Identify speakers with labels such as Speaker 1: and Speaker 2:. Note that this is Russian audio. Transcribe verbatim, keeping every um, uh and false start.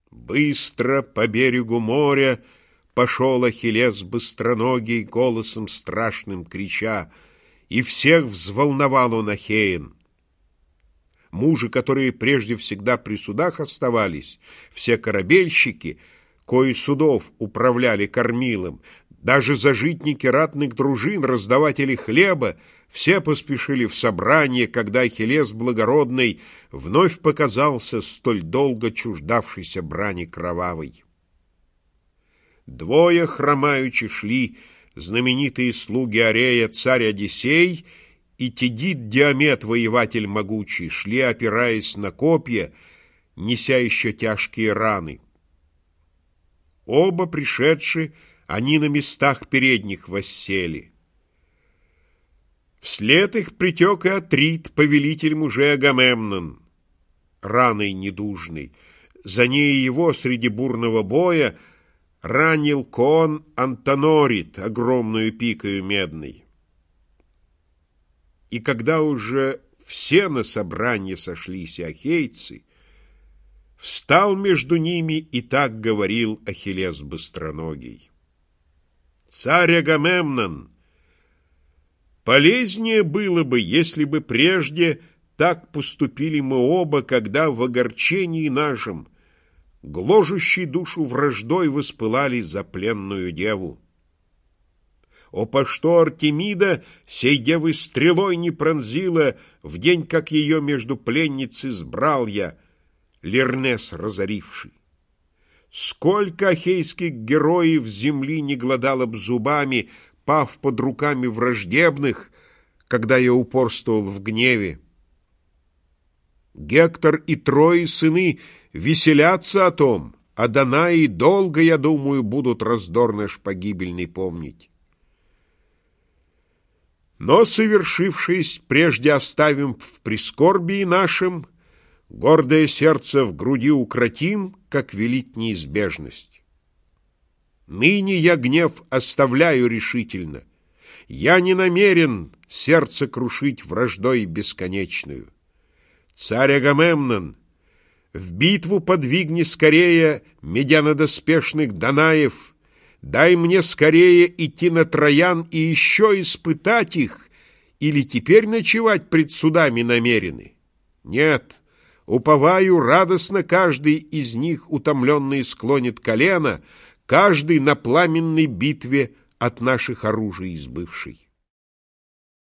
Speaker 1: Быстро по берегу моря пошел Ахиллес быстроногий, голосом страшным крича, и всех взволновал он ахеен. Мужи, которые прежде всегда при судах оставались, все корабельщики, кои судов управляли кормилом, даже зажитники ратных дружин, раздаватели хлеба, все поспешили в собрание, когда Ахиллес благородный вновь показался, столь долго чуждавшийся брани кровавой. Двое хромаючи шли знаменитые слуги Арея, царь Одиссей и Тедид Диамет, воеватель могучий, шли, опираясь на копья, неся еще тяжкие раны. Оба пришедшие, они на местах передних воссели. Вслед их притек и Атрит, повелитель мужей Агамемнон, раной недужный. За ней его среди бурного боя ранил кон Антонорит огромную пикою медной. И когда уже все на собранье сошлись ахейцы, встал между ними и так говорил Ахиллес быстроногий: «Царь Агамемнон, полезнее было бы, если бы прежде так поступили мы оба, когда в огорчении нашем, гложущей душу враждой, воспылали за пленную деву. О, по что Артемида сей девы стрелой не пронзила в день, как ее между пленниц избрал я, Лернес разоривший! Сколько ахейских героев земли не глодало б зубами, пав под руками враждебных, когда я упорствовал в гневе! Гектор и Трои сыны веселятся о том, а Данаи долго, я думаю, будут раздор наш погибельный помнить. Но, совершившись, прежде оставим в прискорбии нашем, гордое сердце в груди укротим, как велит неизбежность. Ныне я гнев оставляю решительно. Я не намерен сердце крушить враждой бесконечную. Царь Агамемнон, в битву подвигни скорее медянодоспешных Данаев, дай мне скорее идти на Троян и еще испытать их, или теперь ночевать пред судами намерены? Нет, уповаю, радостно каждый из них утомленный склонит колено, каждый на пламенной битве от наших оружий избывший.